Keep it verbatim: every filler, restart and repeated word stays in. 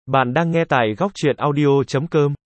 Bạn đang nghe tại góc truyện audio chấm com